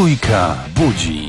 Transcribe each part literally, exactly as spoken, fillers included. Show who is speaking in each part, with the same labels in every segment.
Speaker 1: Trójka budzi.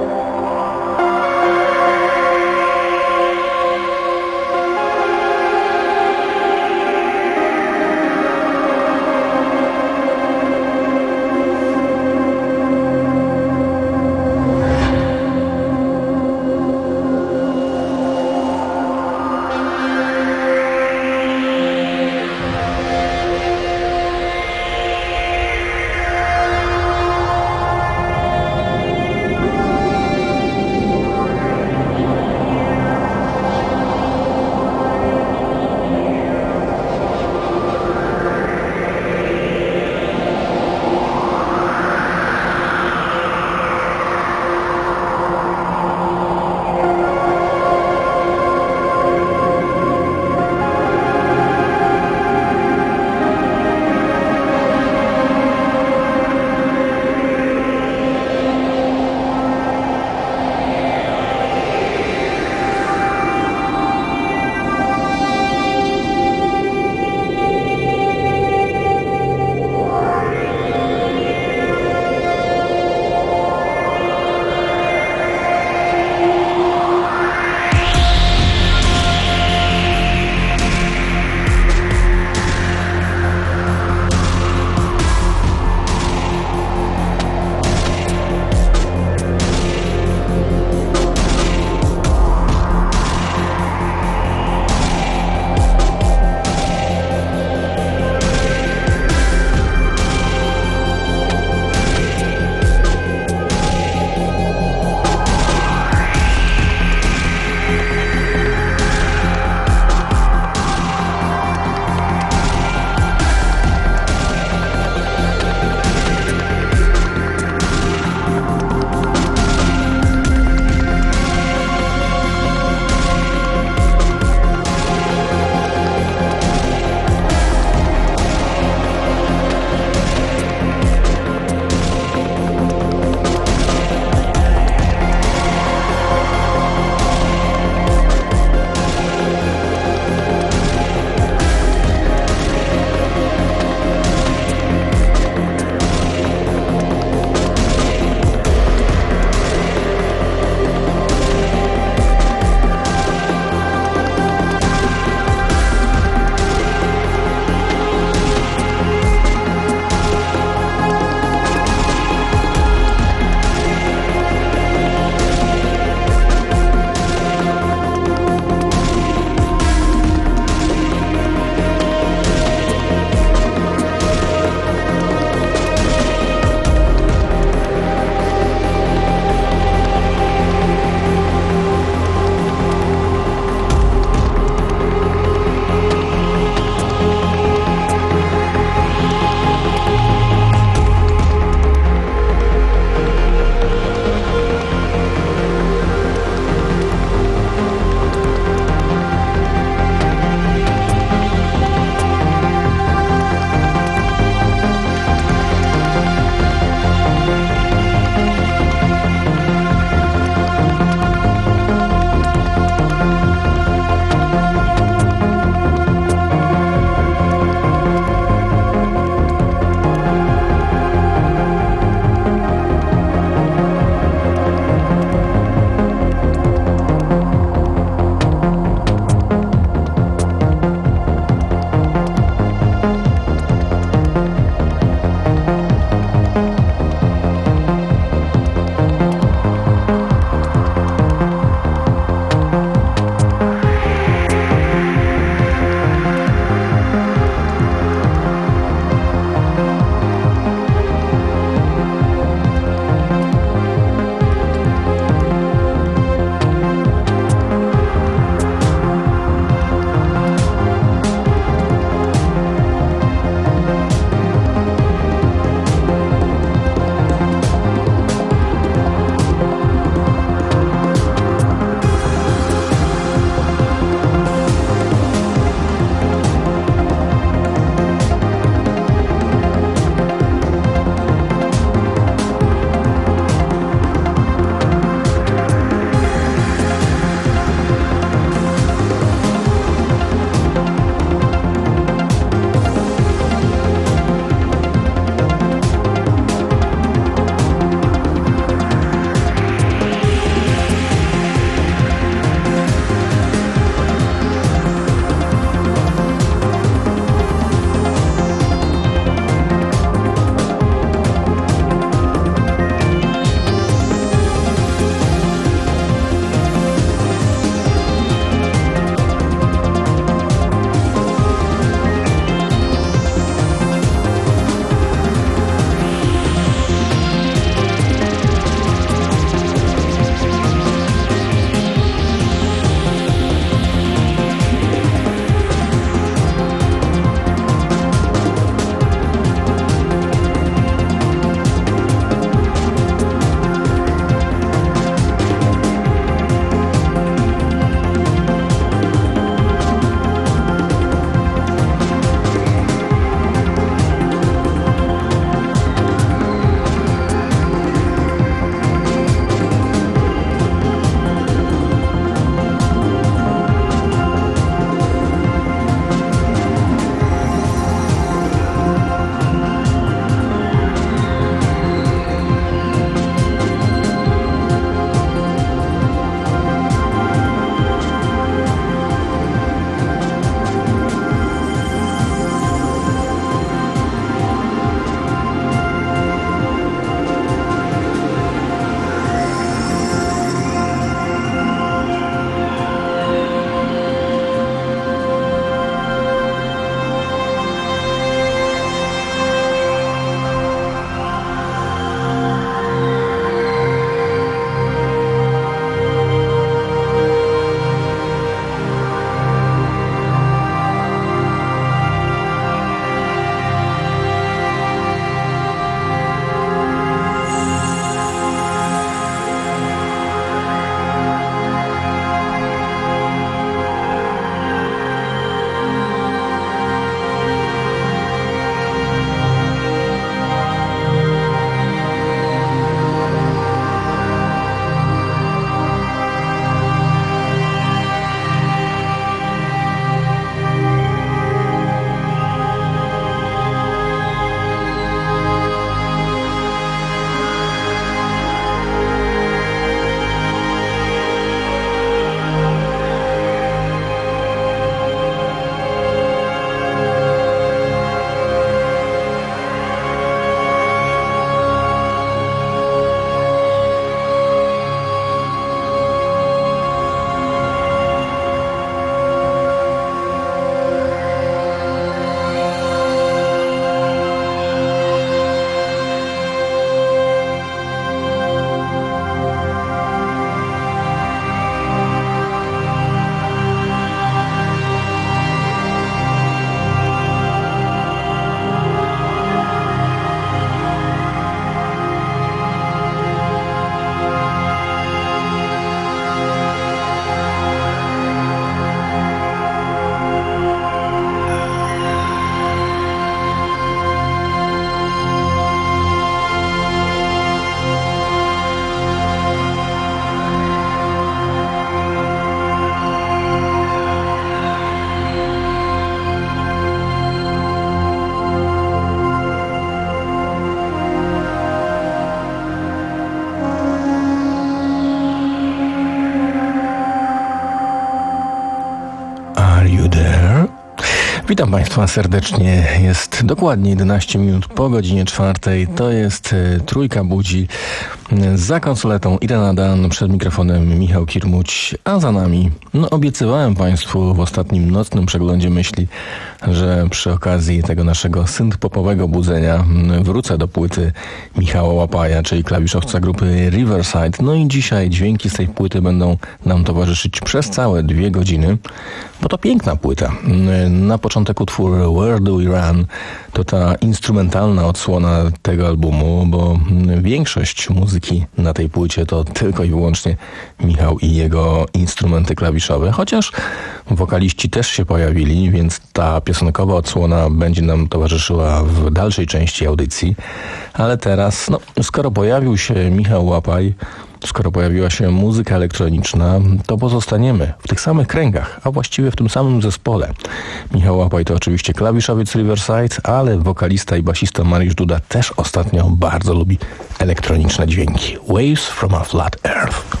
Speaker 1: Witam Państwa serdecznie. Jest dokładnie jedenaście minut po godzinie czwartej. To jest e, Trójka Budzi. Za konsoletą Irena Dan, przed mikrofonem Michał Kirmuć, a za nami, no obiecywałem Państwu w ostatnim nocnym przeglądzie myśli, że przy okazji tego naszego synth-popowego budzenia wrócę do płyty Michała Łapaja, czyli klawiszowca grupy Riverside. No i dzisiaj dźwięki z tej płyty będą nam towarzyszyć przez całe dwie godziny, bo to piękna płyta. Na początek utwór Where Do We Run to ta instrumentalna odsłona tego albumu, bo większość muzyki na tej płycie to tylko i wyłącznie Michał i jego instrumenty klawiszowe, chociaż wokaliści też się pojawili, więc ta piosenkowa odsłona będzie nam towarzyszyła w dalszej części audycji. Ale teraz, no, skoro pojawił się Michał Łapaj, skoro pojawiła się muzyka elektroniczna, to pozostaniemy w tych samych kręgach, a właściwie w tym samym zespole. Michał Łapaj to oczywiście klawiszowiec Riverside, ale wokalista i basista Mariusz Duda też ostatnio bardzo lubi elektroniczne dźwięki. Waves from a Flat Earth.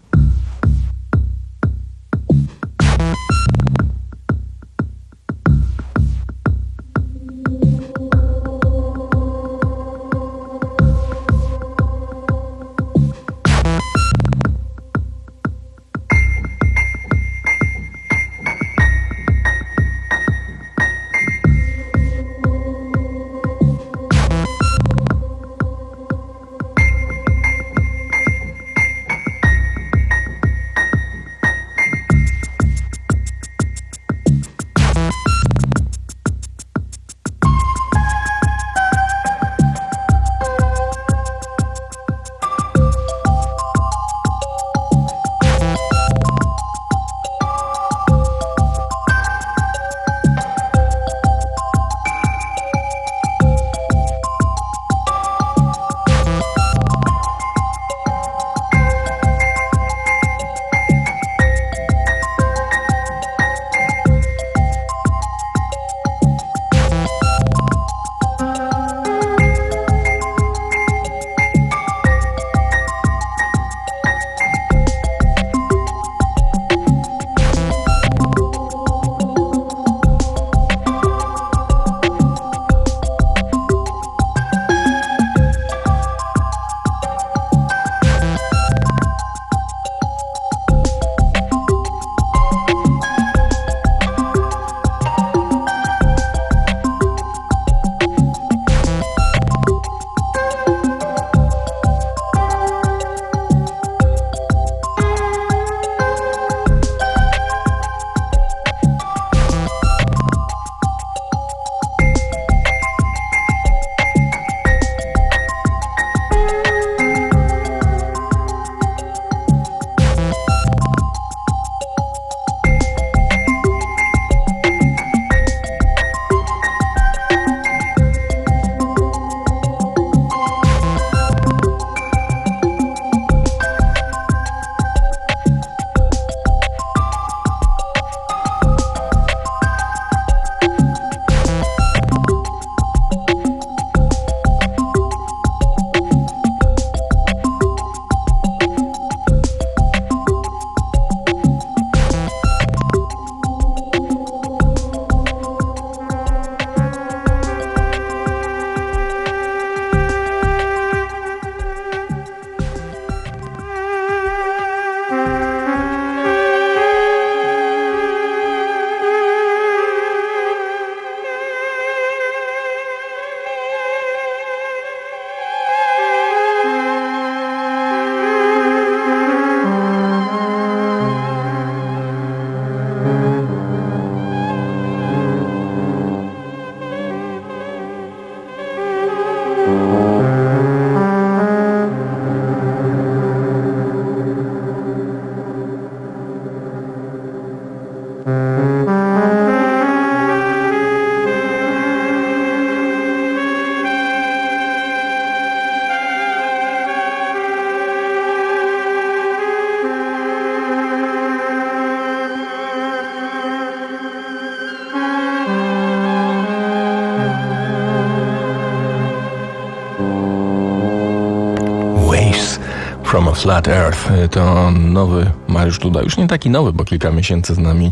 Speaker 1: From a Flat Earth to nowy Mariusz Duda, już nie taki nowy, bo kilka miesięcy z nami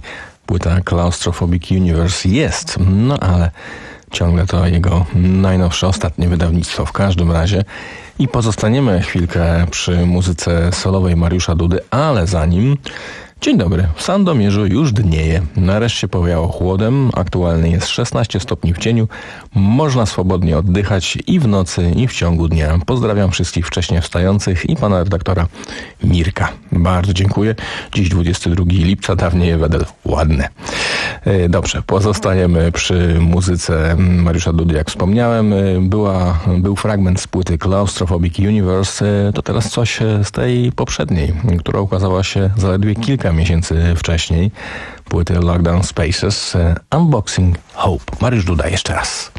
Speaker 1: płyta Claustrophobic Universe jest, no ale ciągle to jego najnowsze, ostatnie wydawnictwo w każdym razie. I pozostaniemy chwilkę przy muzyce solowej Mariusza Dudy, ale zanim... Dzień dobry, w Sandomierzu już dnieje. Nareszcie powiało chłodem, aktualnie jest szesnaście stopni w cieniu. Można swobodnie oddychać i w nocy, i w ciągu dnia. Pozdrawiam wszystkich wcześnie wstających i pana redaktora Mirka. Bardzo dziękuję. Dziś dwudziestego drugiego lipca, dawniej wedel ładne. Dobrze, pozostaniemy przy muzyce Mariusza Dudy, jak wspomniałem. Była, był fragment z płyty Claustrophobic Universe. To teraz coś z tej poprzedniej, która ukazała się zaledwie kilka miesięcy wcześniej. Płyty Lockdown Spaces, Unboxing Hope. Mariusz Duda jeszcze raz.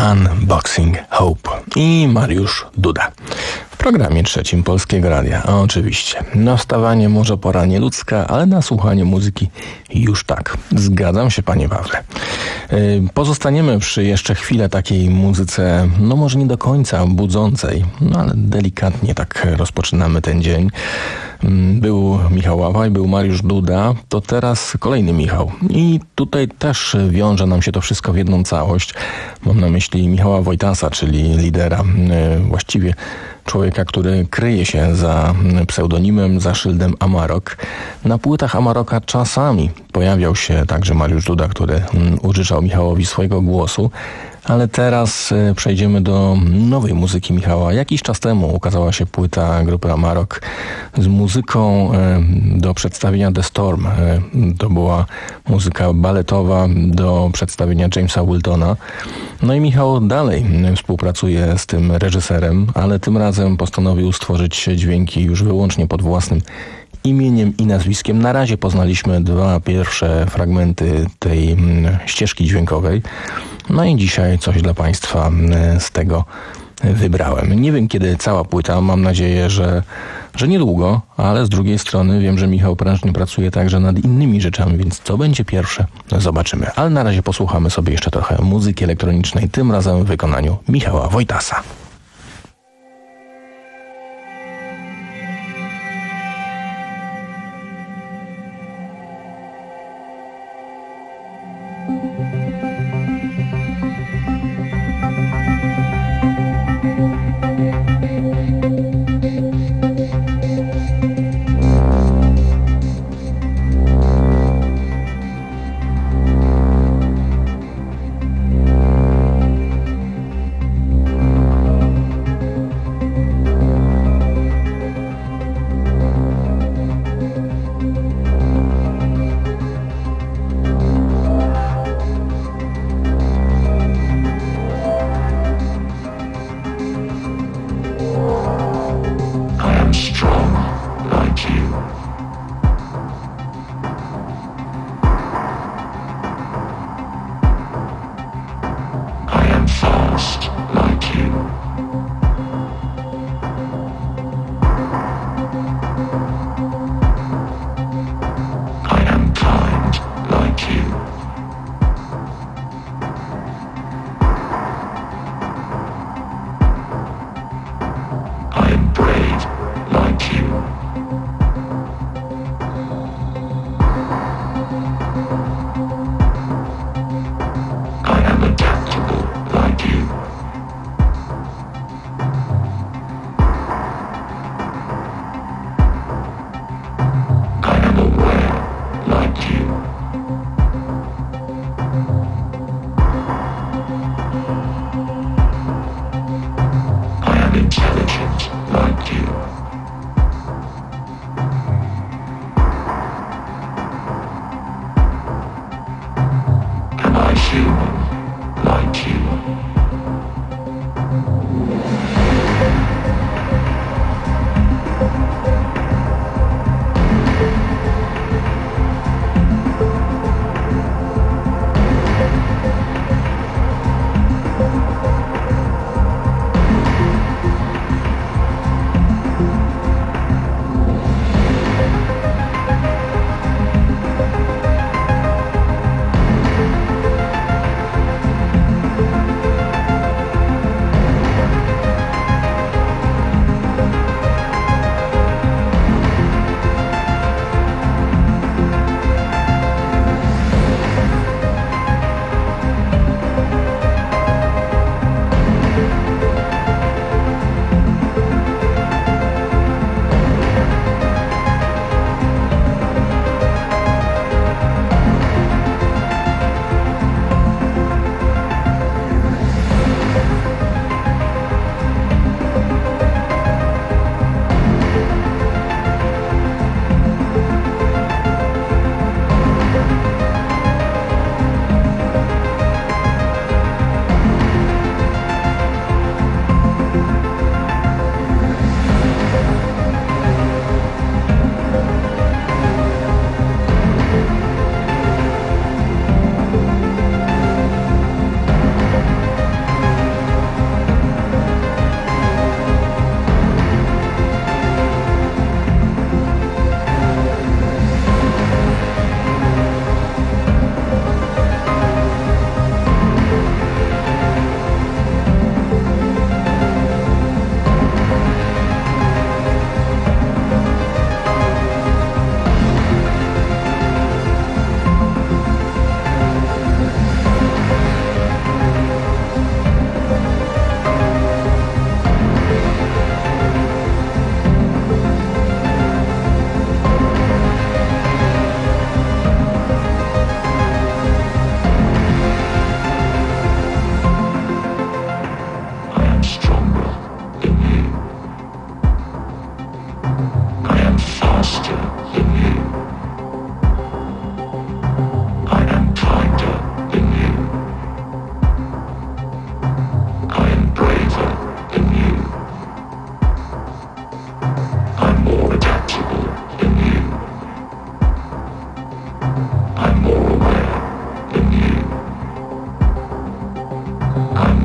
Speaker 1: Unboxing Hope i Mariusz Duda. W programie trzecim Polskiego Radia. A oczywiście, na wstawanie może pora nieludzka, ale na słuchanie muzyki już tak. Zgadzam się, panie Pawle. Pozostaniemy przy jeszcze chwilę takiej muzyce, no może nie do końca budzącej, no ale delikatnie tak rozpoczynamy ten dzień. Był Michał Ławaj, był Mariusz Duda, to teraz kolejny Michał. I tutaj też wiąże nam się to wszystko w jedną całość. Mam na myśli Michała Wojtasa, czyli lidera, właściwie człowieka, który kryje się za pseudonimem, za szyldem Amarok. Na płytach Amaroka czasami pojawiał się także Mariusz Duda, który użyczał Michałowi swojego głosu. Ale teraz przejdziemy do nowej muzyki Michała. Jakiś czas temu ukazała się płyta grupy Amarok z muzyką do przedstawienia The Storm. To była muzyka baletowa do przedstawienia Jamesa Wiltona. No i Michał dalej współpracuje z tym reżyserem, ale tym razem postanowił stworzyć dźwięki już wyłącznie pod własnym imieniem i nazwiskiem. Na razie poznaliśmy dwa pierwsze fragmenty tej ścieżki dźwiękowej. No i dzisiaj coś dla Państwa z tego wybrałem. Nie wiem, kiedy cała płyta, mam nadzieję, że, że niedługo, ale z drugiej strony wiem, że Michał prężnie pracuje także nad innymi rzeczami, więc co będzie pierwsze, zobaczymy. Ale na razie posłuchamy sobie jeszcze trochę muzyki elektronicznej, tym razem w wykonaniu Michała Wojtasa.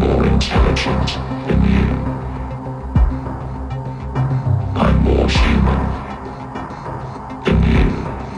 Speaker 2: more intelligent than you. I'm more human than you.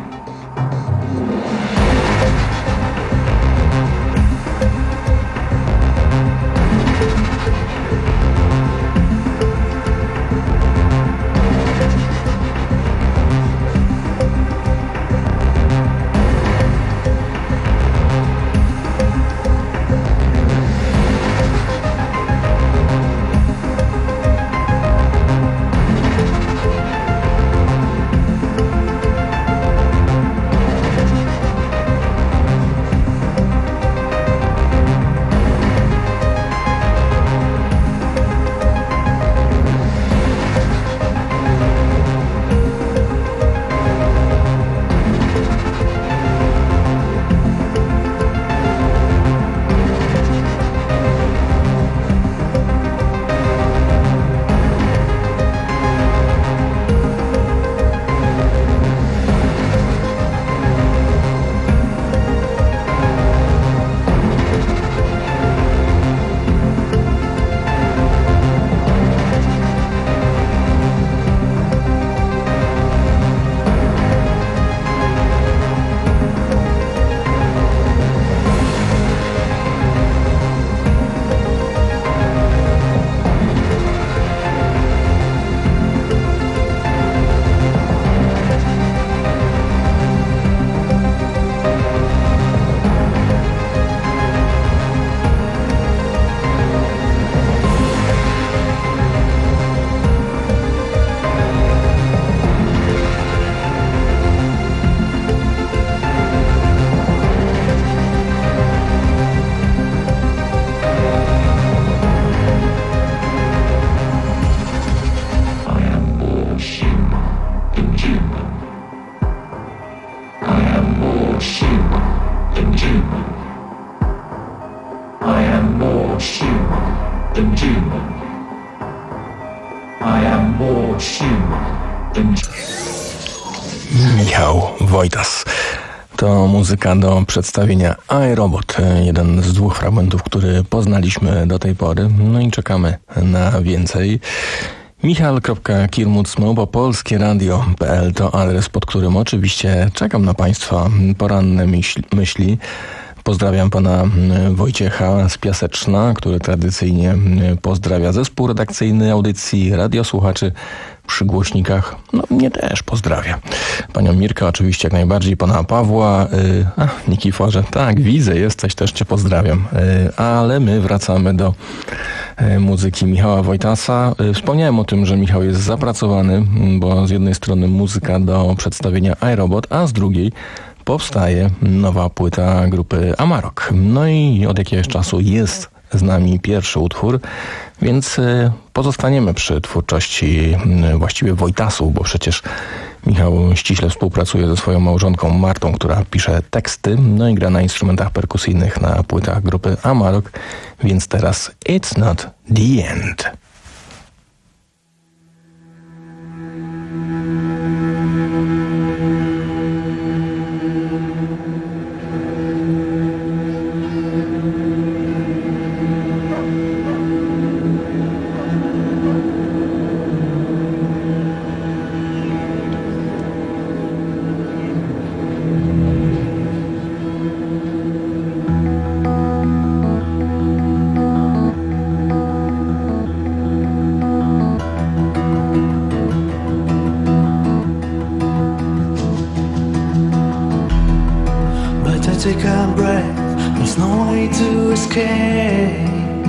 Speaker 1: Michał Wojtas. To muzyka do przedstawienia iRobot, jeden z dwóch fragmentów, który poznaliśmy do tej pory. No i czekamy na więcej. michal kropka kirmuc małpa polskie radio kropka p l to adres, pod którym oczywiście czekam na Państwa poranne myśl, myśli. Pozdrawiam pana Wojciecha z Piaseczna, który tradycyjnie pozdrawia zespół redakcyjny audycji, radiosłuchaczy przy głośnikach. No, mnie też pozdrawia. Panią Mirkę oczywiście jak najbardziej, pana Pawła. Yy, a, Nikiforze, tak, widzę, jesteś, też cię pozdrawiam. Yy, ale my wracamy do yy, muzyki Michała Wojtasa. Yy, wspomniałem o tym, że Michał jest zapracowany, bo z jednej strony muzyka do przedstawienia iRobot, a z drugiej powstaje nowa płyta grupy Amarok. No i od jakiegoś czasu jest z nami pierwszy utwór, więc pozostaniemy przy twórczości właściwie Wojtasu, bo przecież Michał ściśle współpracuje ze swoją małżonką Martą, która pisze teksty, no i gra na instrumentach perkusyjnych na płytach grupy Amarok, więc teraz It's Not The End.
Speaker 3: Take a breath, there's no way to escape.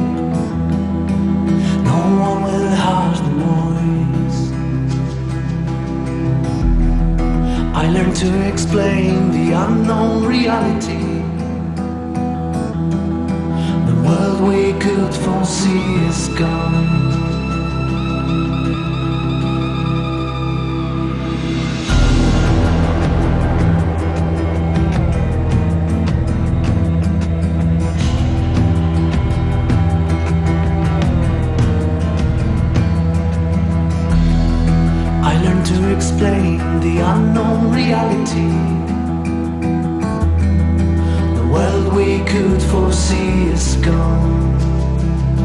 Speaker 3: No one will hush the noise. I learned to explain the unknown reality. The world we could foresee is gone. Explain the unknown reality. The world we could foresee is gone.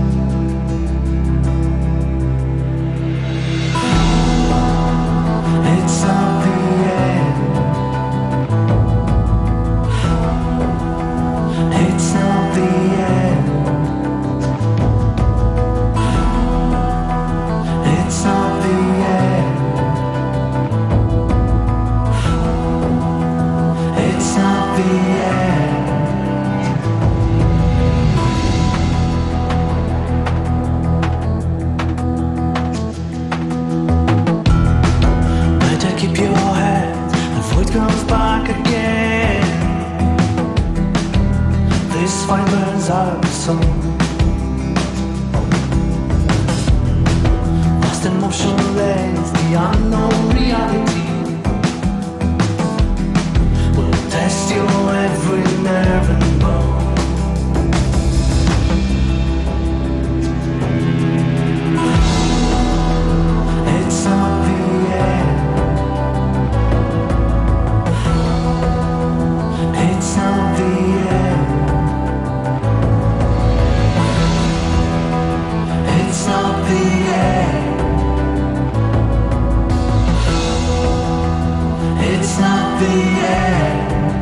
Speaker 3: the unknown reality will test your every nerve and bone. It's not the end. It's not the end. It's not the end. It's not the end.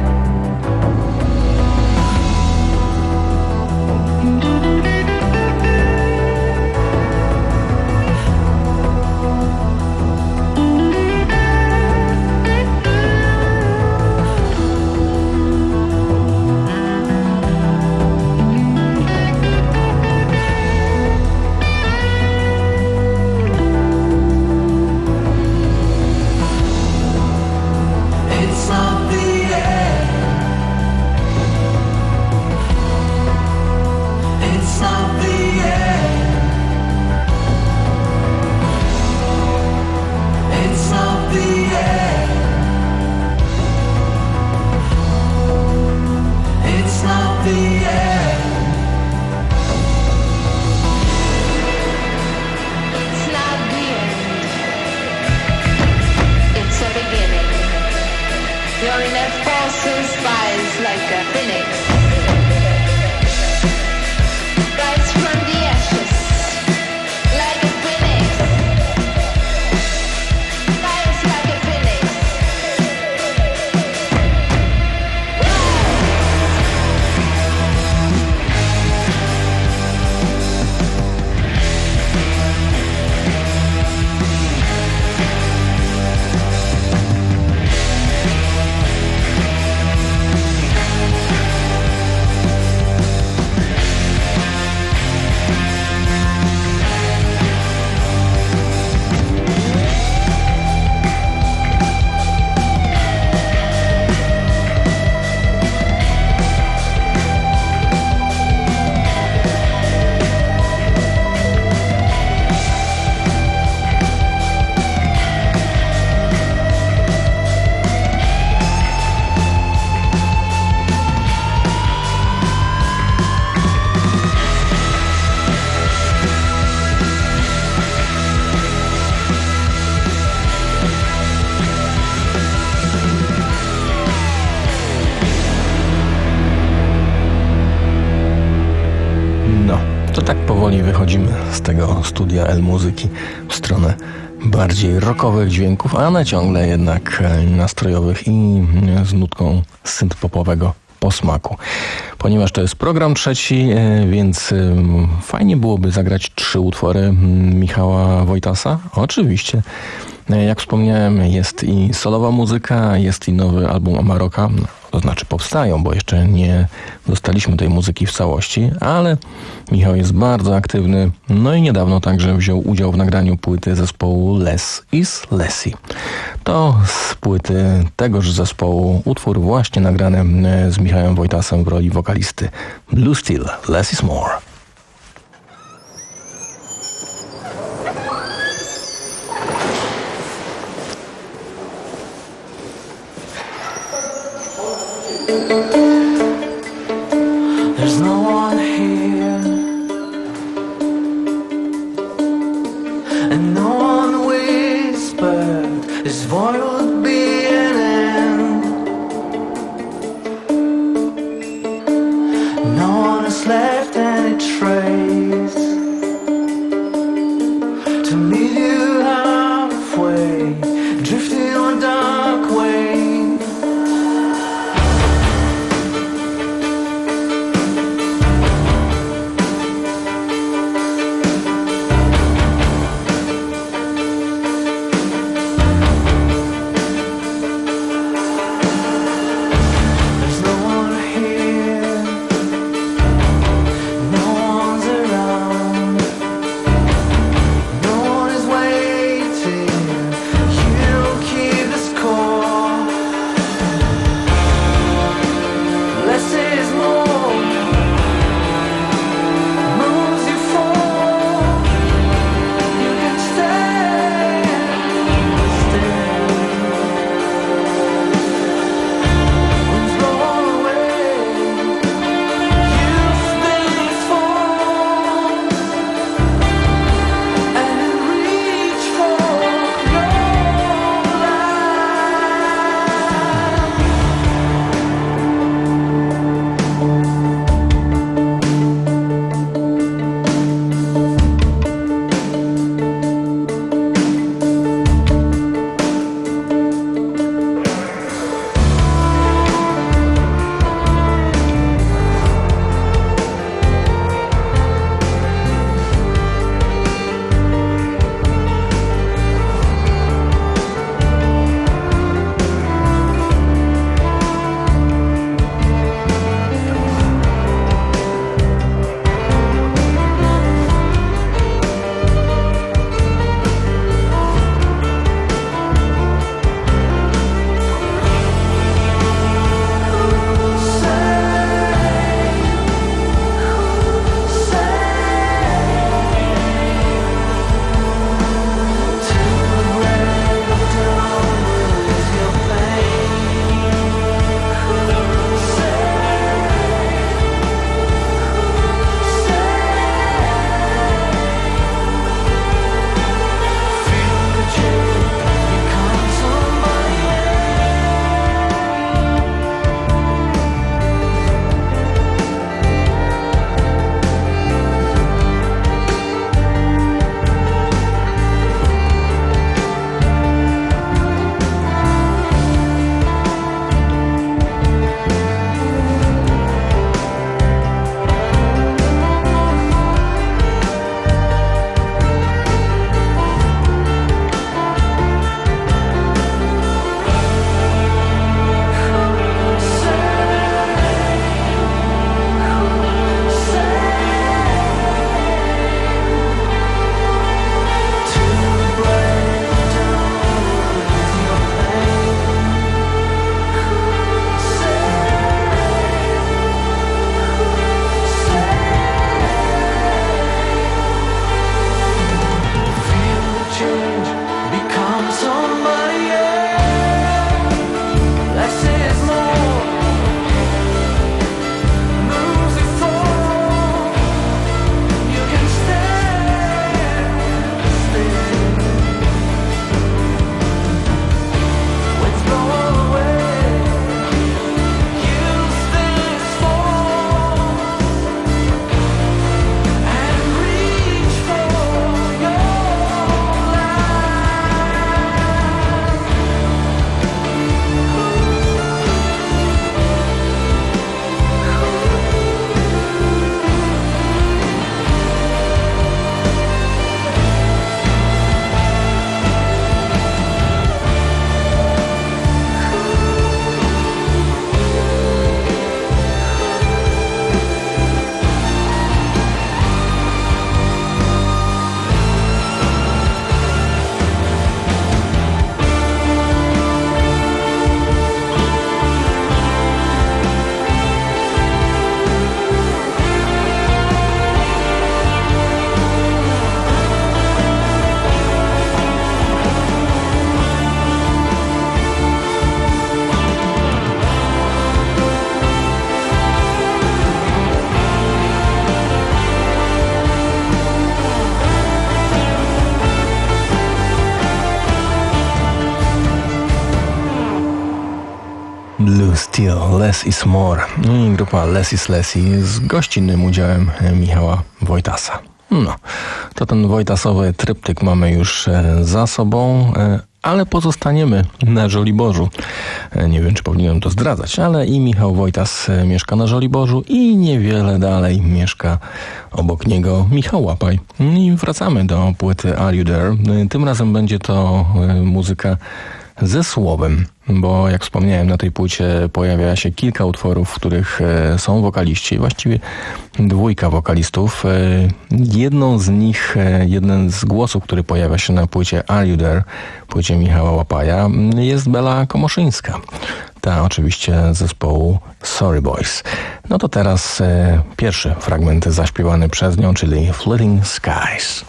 Speaker 1: Wychodzimy z tego studia L-Muzyki w stronę bardziej rockowych dźwięków, ale ciągle jednak nastrojowych i z nutką synth-popowego posmaku. Ponieważ to jest program trzeci, więc fajnie byłoby zagrać trzy utwory Michała Wojtasa. Oczywiście, jak wspomniałem, jest i solowa muzyka, jest i nowy album Amarok'a. To znaczy powstają, bo jeszcze nie dostaliśmy tej muzyki w całości, ale Michał jest bardzo aktywny, no i niedawno także wziął udział w nagraniu płyty zespołu Less is Lessy. To z płyty tegoż zespołu utwór właśnie nagrany z Michałem Wojtasem w roli wokalisty Blue Steel, Less is More.
Speaker 3: There's no one here, and no one whispered this void would be an end. No one has left any trace to meet you halfway, drifting on a dark wave.
Speaker 1: Less is More i grupa Less is Lessie z gościnnym udziałem Michała Wojtasa. No, to ten wojtasowy tryptyk mamy już za sobą, ale pozostaniemy na Żoliborzu. Nie wiem, czy powinienem to zdradzać, ale i Michał Wojtas mieszka na Żoliborzu i niewiele dalej mieszka obok niego Michał Łapaj. I wracamy do płyty Are You There? Tym razem będzie to muzyka ze słowem, bo jak wspomniałem, na tej płycie pojawia się kilka utworów, w których są wokaliści, właściwie dwójka wokalistów. Jedną z nich, jeden z głosów, który pojawia się na płycie Are You There, płycie Michała Łapaja, jest Bela Komoszyńska. Ta oczywiście z zespołu Sorry Boys. No to teraz e, pierwszy fragment zaśpiewany przez nią, czyli Flitting Skies.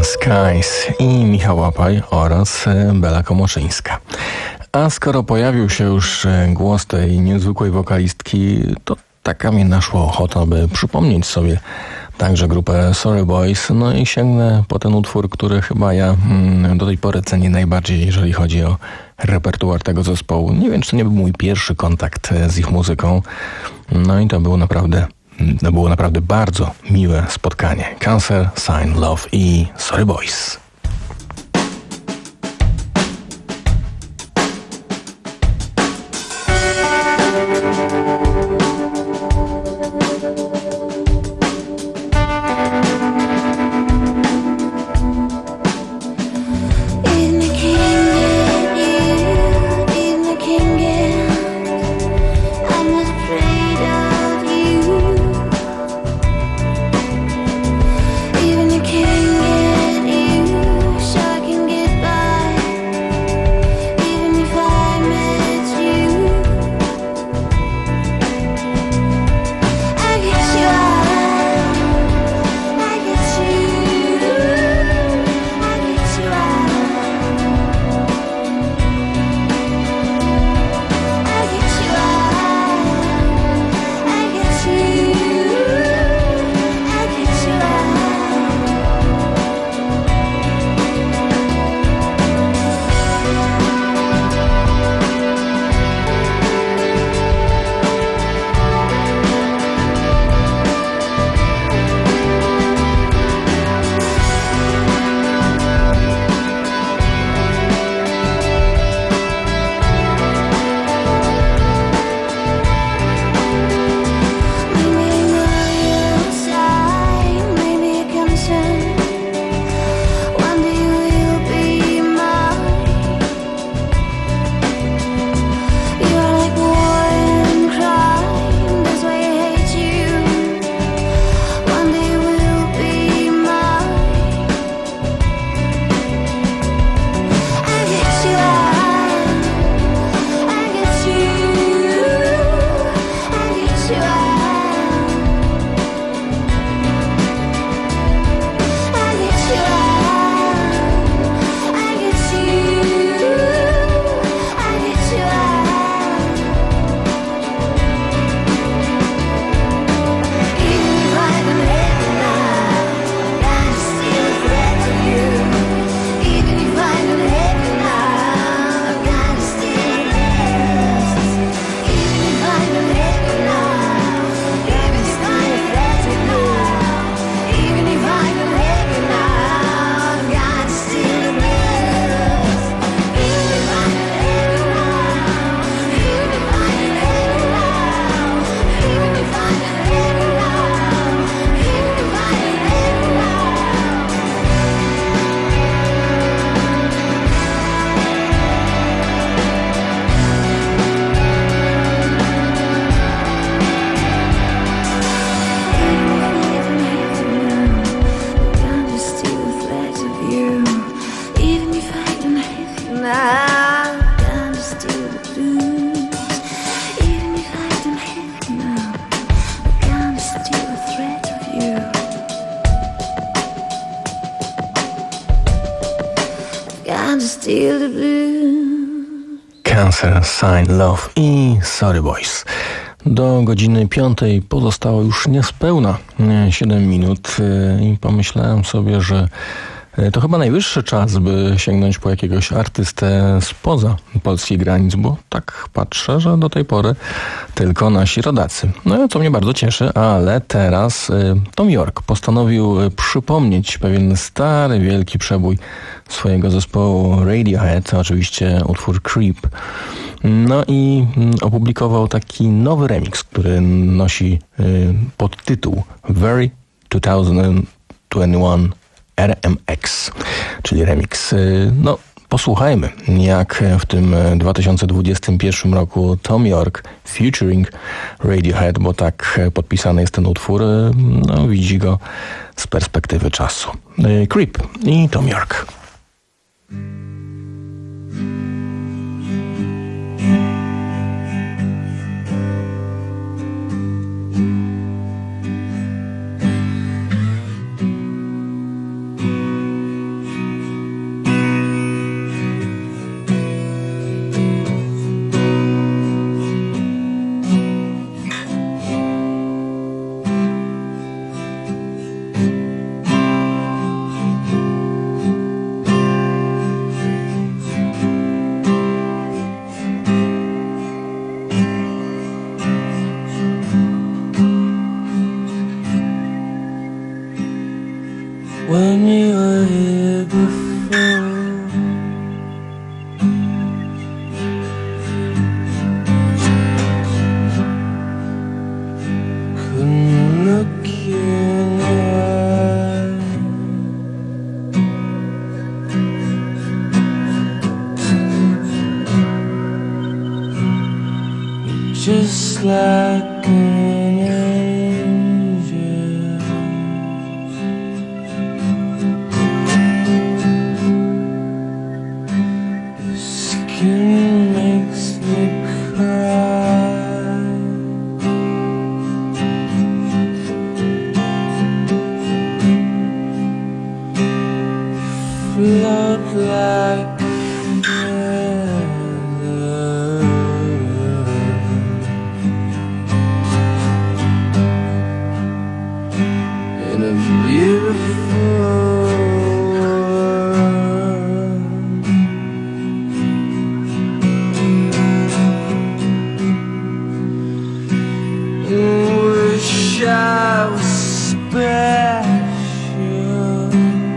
Speaker 1: Skies i Michał Łapaj oraz Bela Komoszyńska. A skoro pojawił się już głos tej niezwykłej wokalistki, to taka mi naszła ochota, by przypomnieć sobie także grupę Sorry Boys, no i sięgnę po ten utwór, który chyba ja mm, do tej pory cenię najbardziej, jeżeli chodzi o repertuar tego zespołu. Nie wiem, czy to nie był mój pierwszy kontakt z ich muzyką, no i to było naprawdę, to było naprawdę bardzo miłe spotkanie. Cancer, Sign, Love i Sorry Boys. Cancer, Sign, Love i Sorry Boys. Do godziny piątej pozostało już niespełna siedem minut i pomyślałem sobie, że to chyba najwyższy czas, by sięgnąć po jakiegoś artystę spoza polskich granic, bo tak patrzę, że do tej pory tylko nasi rodacy. No co mnie bardzo cieszy, ale teraz Tom York postanowił przypomnieć pewien stary, wielki przebój swojego zespołu Radiohead, oczywiście utwór Creep. No i opublikował taki nowy remix, który nosi podtytuł Very dwa tysiące dwudziesty pierwszy R M X, czyli remix. No, posłuchajmy, jak w tym dwa tysiące dwudziestym pierwszym roku Tom York featuring Radiohead, bo tak podpisany jest ten utwór, no widzi go z perspektywy czasu. Creep i Tom York.
Speaker 3: when you were here before. Couldn't look you in the eye, just like an angel. Your skin makes me cry. Float like a feather in a beautiful world. Wish I was special.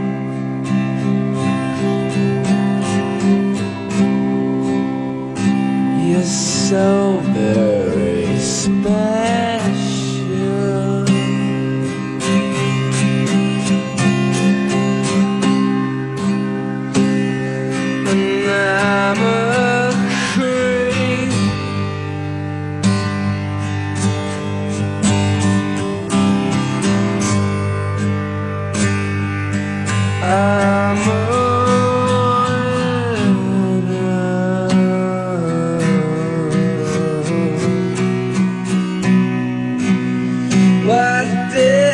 Speaker 3: You're so very special. And I'm a creep. I'm a widow. What did